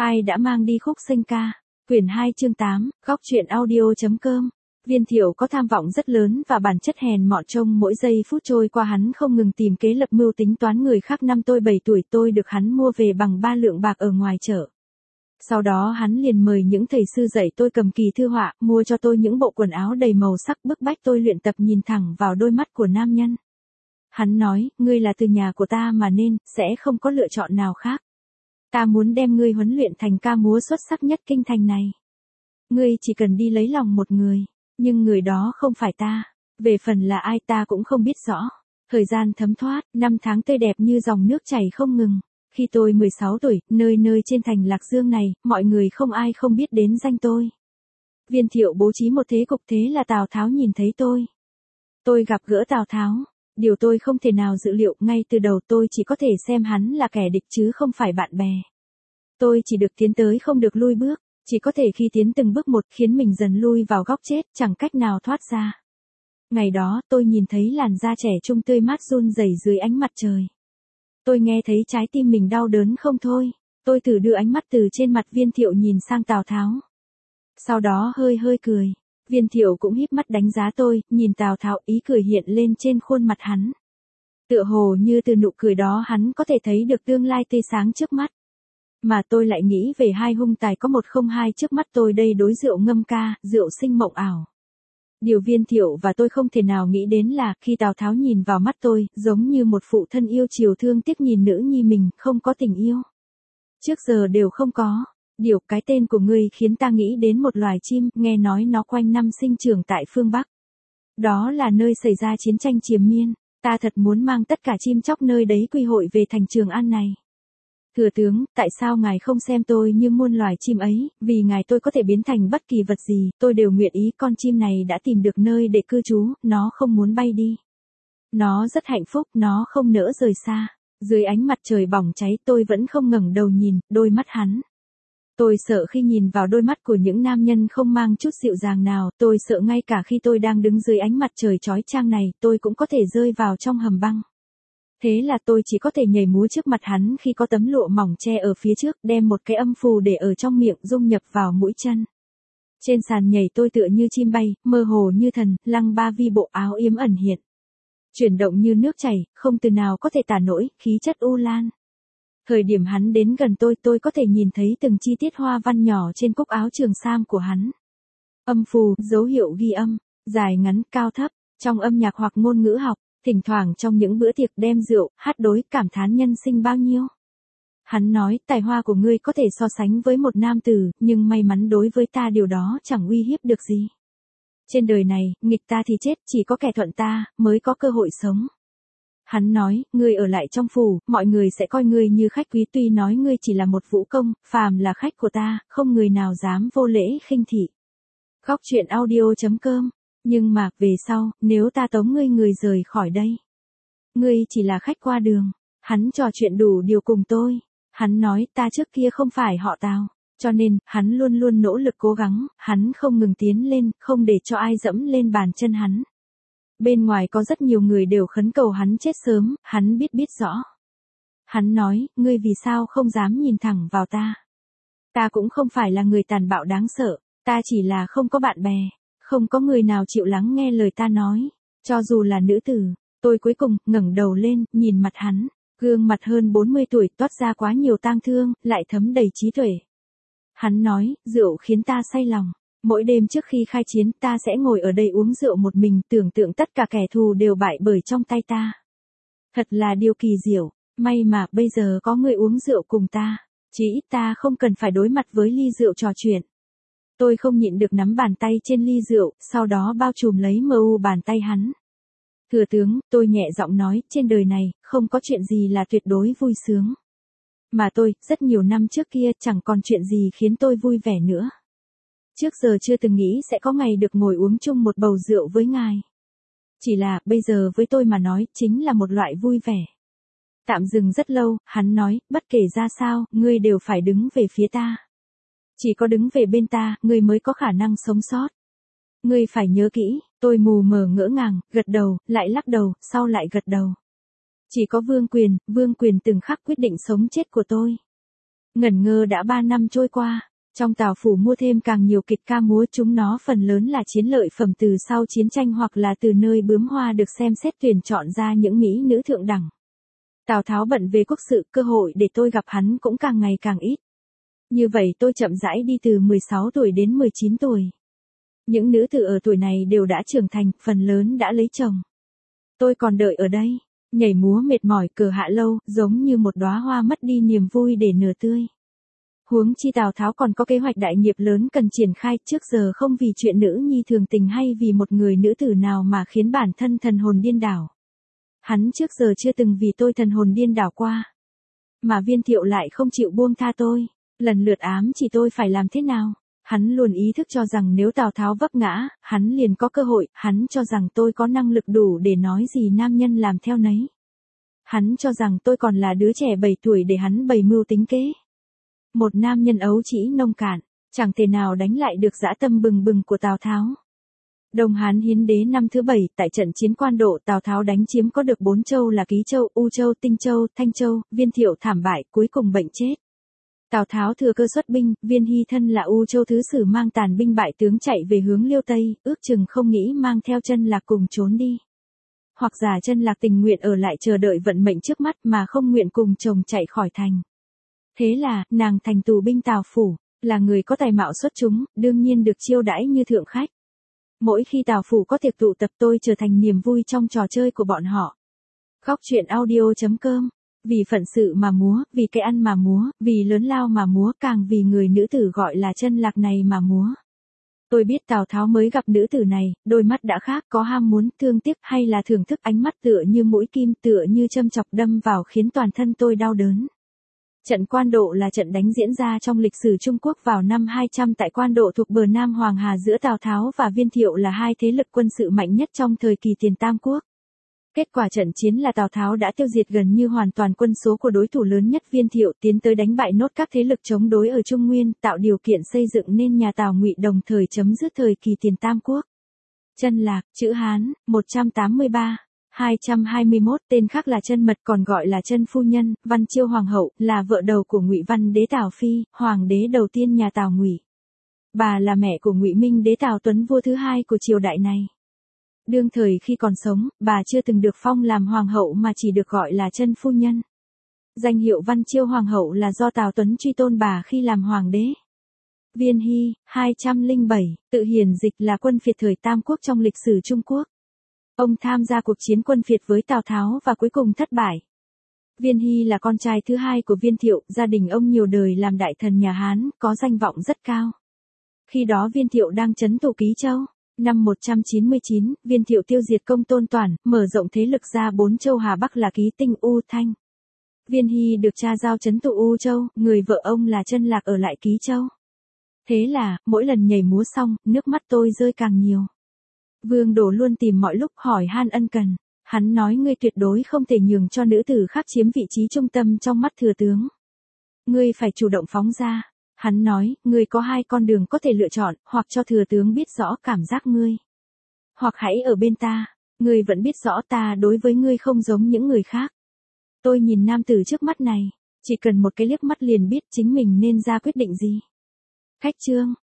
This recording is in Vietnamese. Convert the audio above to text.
Ai đã mang đi khúc sinh ca? Quyển 2 chương 8, góc truyện audio.com. Viên Thiệu có tham vọng rất lớn và bản chất hèn mọn, trông mỗi giây phút trôi qua hắn không ngừng tìm kế lập mưu tính toán người khác. Năm tôi 7 tuổi tôi được hắn mua về bằng 3 lượng bạc ở ngoài chợ. Sau đó hắn liền mời những thầy sư dạy tôi cầm kỳ thư họa, mua cho tôi những bộ quần áo đầy màu sắc, bức bách tôi luyện tập nhìn thẳng vào đôi mắt của nam nhân. Hắn nói, ngươi là từ nhà của ta mà nên, sẽ không có lựa chọn nào khác. Ta muốn đem ngươi huấn luyện thành ca múa xuất sắc nhất kinh thành này. Ngươi chỉ cần đi lấy lòng một người, nhưng người đó không phải ta. Về phần là ai ta cũng không biết rõ. Thời gian thấm thoát, năm tháng tươi đẹp như dòng nước chảy không ngừng. Khi tôi 16 tuổi, nơi nơi trên thành Lạc Dương này, mọi người không ai không biết đến danh tôi. Viên Thiệu bố trí một thế cục, thế là Tào Tháo nhìn thấy tôi. Tôi gặp gỡ Tào Tháo. Điều tôi không thể nào dự liệu, ngay từ đầu tôi chỉ có thể xem hắn là kẻ địch chứ không phải bạn bè. Tôi chỉ được tiến tới không được lui bước, chỉ có thể khi tiến từng bước một khiến mình dần lui vào góc chết, chẳng cách nào thoát ra. Ngày đó tôi nhìn thấy làn da trẻ trung tươi mát run rẩy dưới ánh mặt trời. Tôi nghe thấy trái tim mình đau đớn không thôi. Tôi thử đưa ánh mắt từ trên mặt Viên Thiệu nhìn sang Tào Tháo. Sau đó hơi cười. Viên Thiệu cũng híp mắt đánh giá tôi, nhìn Tào Tháo, ý cười hiện lên trên khuôn mặt hắn. Tựa hồ như từ nụ cười đó hắn có thể thấy được tương lai tươi sáng trước mắt. Mà tôi lại nghĩ về hai hung tài có 102 trước mắt tôi đây, đối rượu ngâm ca, rượu sinh mộng ảo. Điều Viên Thiệu và tôi không thể nào nghĩ đến là khi Tào Tháo nhìn vào mắt tôi, giống như một phụ thân yêu chiều thương tiếc nhìn nữ nhi mình, không có tình yêu. Trước giờ đều không có. Điều cái tên của ngươi khiến ta nghĩ đến một loài chim, nghe nói nó quanh năm sinh trưởng tại phương Bắc. Đó là nơi xảy ra chiến tranh triền miên, ta thật muốn mang tất cả chim chóc nơi đấy quy hội về thành Trường An này. Thừa tướng, tại sao ngài không xem tôi như muôn loài chim ấy, vì ngài tôi có thể biến thành bất kỳ vật gì, tôi đều nguyện ý. Con chim này đã tìm được nơi để cư trú, nó không muốn bay đi. Nó rất hạnh phúc, nó không nỡ rời xa. Dưới ánh mặt trời bỏng cháy tôi vẫn không ngẩng đầu nhìn, đôi mắt hắn. Tôi sợ khi nhìn vào đôi mắt của những nam nhân không mang chút dịu dàng nào, tôi sợ ngay cả khi tôi đang đứng dưới ánh mặt trời chói chang này, tôi cũng có thể rơi vào trong hầm băng. Thế là tôi chỉ có thể nhảy múa trước mặt hắn khi có tấm lụa mỏng che ở phía trước, đem một cái âm phù để ở trong miệng dung nhập vào mũi chân. Trên sàn nhảy tôi tựa như chim bay, mơ hồ như thần, lăng ba vi bộ, áo yếm ẩn hiện. Chuyển động như nước chảy, không từ nào có thể tả nổi, khí chất u lan. Thời điểm hắn đến gần tôi có thể nhìn thấy từng chi tiết hoa văn nhỏ trên cúc áo trường sam của hắn. Âm phù, dấu hiệu ghi âm, dài ngắn, cao thấp, trong âm nhạc hoặc ngôn ngữ học, thỉnh thoảng trong những bữa tiệc đem rượu, hát đối, cảm thán nhân sinh bao nhiêu. Hắn nói, tài hoa của ngươi có thể so sánh với một nam tử, nhưng may mắn đối với ta điều đó chẳng uy hiếp được gì. Trên đời này, nghịch ta thì chết, chỉ có kẻ thuận ta, mới có cơ hội sống. Hắn nói, ngươi ở lại trong phủ, mọi người sẽ coi ngươi như khách quý, tuy nói ngươi chỉ là một vũ công, phàm là khách của ta, không người nào dám vô lễ khinh thị. Góc truyện audio.com. Nhưng mà, về sau, nếu ta tống ngươi rời khỏi đây. Ngươi chỉ là khách qua đường. Hắn trò chuyện đủ điều cùng tôi. Hắn nói, ta trước kia không phải họ Tào. Cho nên, hắn luôn luôn nỗ lực cố gắng, hắn không ngừng tiến lên, không để cho ai dẫm lên bàn chân hắn. Bên ngoài có rất nhiều người đều khấn cầu hắn chết sớm, hắn biết rõ. Hắn nói, ngươi vì sao không dám nhìn thẳng vào ta? Ta cũng không phải là người tàn bạo đáng sợ, ta chỉ là không có bạn bè, không có người nào chịu lắng nghe lời ta nói, cho dù là nữ tử. Tôi cuối cùng ngẩng đầu lên, nhìn mặt hắn, gương mặt hơn 40 tuổi toát ra quá nhiều tang thương, lại thấm đầy trí tuệ. Hắn nói, rượu khiến ta say lòng. Mỗi đêm trước khi khai chiến ta sẽ ngồi ở đây uống rượu một mình, tưởng tượng tất cả kẻ thù đều bại bởi trong tay ta. Thật là điều kỳ diệu, may mà bây giờ có người uống rượu cùng ta, chỉ ít ta không cần phải đối mặt với ly rượu trò chuyện. Tôi không nhịn được nắm bàn tay trên ly rượu, sau đó bao trùm lấy bàn tay hắn. Thừa tướng, tôi nhẹ giọng nói, trên đời này, không có chuyện gì là tuyệt đối vui sướng. Mà tôi, rất nhiều năm trước kia, chẳng còn chuyện gì khiến tôi vui vẻ nữa. Trước giờ chưa từng nghĩ sẽ có ngày được ngồi uống chung một bầu rượu với ngài. Chỉ là, bây giờ với tôi mà nói, chính là một loại vui vẻ. Tạm dừng rất lâu, hắn nói, bất kể ra sao, ngươi đều phải đứng về phía ta. Chỉ có đứng về bên ta, ngươi mới có khả năng sống sót. Ngươi phải nhớ kỹ, tôi mù mờ ngỡ ngàng, gật đầu, lại lắc đầu, sau lại gật đầu. Chỉ có Vương Quyền từng khắc quyết định sống chết của tôi. Ngẩn ngơ đã 3 năm trôi qua, trong Tào phủ mua thêm càng nhiều kịch ca múa, chúng nó phần lớn là chiến lợi phẩm từ sau chiến tranh hoặc là từ nơi bướm hoa được xem xét tuyển chọn ra những mỹ nữ thượng đẳng. Tào Tháo bận về quốc sự, cơ hội để tôi gặp hắn cũng càng ngày càng ít. Như vậy tôi chậm rãi đi từ 16 tuổi đến 19 tuổi. Những nữ tử ở tuổi này đều đã trưởng thành, phần lớn đã lấy chồng. Tôi còn đợi ở đây, nhảy múa mệt mỏi cờ hạ lâu, giống như một đóa hoa mất đi niềm vui để nở tươi. Huống chi Tào Tháo còn có kế hoạch đại nghiệp lớn cần triển khai, trước giờ không vì chuyện nữ nhi thường tình hay vì một người nữ tử nào mà khiến bản thân thần hồn điên đảo. Hắn trước giờ chưa từng vì tôi thần hồn điên đảo qua. Mà Viên Thiệu lại không chịu buông tha tôi, lần lượt ám chỉ tôi phải làm thế nào. Hắn luôn ý thức cho rằng nếu Tào Tháo vấp ngã, hắn liền có cơ hội, hắn cho rằng tôi có năng lực đủ để nói gì nam nhân làm theo nấy. Hắn cho rằng tôi còn là đứa trẻ 7 tuổi để hắn bày mưu tính kế. Một nam nhân ấu trĩ nông cạn, chẳng thể nào đánh lại được dã tâm bừng bừng của Tào Tháo. Đông Hán Hiến Đế năm thứ 7, tại trận chiến Quan Độ, Tào Tháo đánh chiếm có được 4 châu là Ký Châu, U Châu, Tinh Châu, Thanh Châu, Viên Thiệu thảm bại, cuối cùng bệnh chết. Tào Tháo thừa cơ xuất binh, Viên Hy thân là U Châu thứ sử mang tàn binh bại tướng chạy về hướng Liêu Tây, ước chừng không nghĩ mang theo Chân Lạc cùng trốn đi. Hoặc giả Chân Lạc tình nguyện ở lại chờ đợi vận mệnh trước mắt mà không nguyện cùng chồng chạy khỏi thành. Thế là, nàng thành tù binh Tào phủ, là người có tài mạo xuất chúng, đương nhiên được chiêu đãi như thượng khách. Mỗi khi Tào phủ có tiệc tụ tập tôi trở thành niềm vui trong trò chơi của bọn họ. Góc truyện audio.com. Vì phận sự mà múa, vì cái ăn mà múa, vì lớn lao mà múa, càng vì người nữ tử gọi là Chân Lạc này mà múa. Tôi biết Tào Tháo mới gặp nữ tử này, đôi mắt đã khác, có ham muốn, thương tiếc hay là thưởng thức, ánh mắt tựa như mũi kim, tựa như châm chọc đâm vào khiến toàn thân tôi đau đớn. Trận Quan Độ là trận đánh diễn ra trong lịch sử Trung Quốc vào năm 200 tại Quan Độ thuộc bờ Nam Hoàng Hà, giữa Tào Tháo và Viên Thiệu là hai thế lực quân sự mạnh nhất trong thời kỳ tiền Tam Quốc. Kết quả trận chiến là Tào Tháo đã tiêu diệt gần như hoàn toàn quân số của đối thủ lớn nhất Viên Thiệu, tiến tới đánh bại nốt các thế lực chống đối ở Trung Nguyên, tạo điều kiện xây dựng nên nhà Tào Ngụy, đồng thời chấm dứt thời kỳ tiền Tam Quốc. Chân Lạc, chữ Hán, 183. 221, tên khác là Chân Mật, còn gọi là Chân Phu Nhân, Văn Chiêu Hoàng hậu, là vợ đầu của Ngụy Văn Đế Tào Phi, hoàng đế đầu tiên nhà Tào Ngụy. Bà là mẹ của Ngụy Minh Đế Tào Tuấn, vua thứ hai của triều đại này. Đương thời khi còn sống, bà chưa từng được phong làm hoàng hậu mà chỉ được gọi là Chân Phu Nhân. Danh hiệu Văn Chiêu Hoàng hậu là do Tào Tuấn truy tôn bà khi làm hoàng đế. Viên Hy, 207, tự hiển dịch là quân phiệt thời Tam Quốc trong lịch sử Trung Quốc. Ông tham gia cuộc chiến quân phiệt với Tào Tháo và cuối cùng thất bại. Viên Hy là con trai thứ hai của Viên Thiệu, gia đình ông nhiều đời làm đại thần nhà Hán, có danh vọng rất cao. Khi đó Viên Thiệu đang trấn thủ Ký Châu. Năm 199, Viên Thiệu tiêu diệt Công Tôn Toản, mở rộng thế lực ra 4 châu Hà Bắc là Ký, Tinh, U, Thanh. Viên Hy được cha giao trấn thủ U Châu, người vợ ông là Chân Lạc ở lại Ký Châu. Thế là, mỗi lần nhảy múa xong, nước mắt tôi rơi càng nhiều. Vương Đồ luôn tìm mọi lúc hỏi han ân cần. Hắn nói ngươi tuyệt đối không thể nhường cho nữ tử khác chiếm vị trí trung tâm trong mắt thừa tướng. Ngươi phải chủ động phóng ra. Hắn nói, ngươi có hai con đường có thể lựa chọn, hoặc cho thừa tướng biết rõ cảm giác ngươi. Hoặc hãy ở bên ta, ngươi vẫn biết rõ ta đối với ngươi không giống những người khác. Tôi nhìn nam tử trước mắt này, chỉ cần một cái liếc mắt liền biết chính mình nên ra quyết định gì. Khách chương.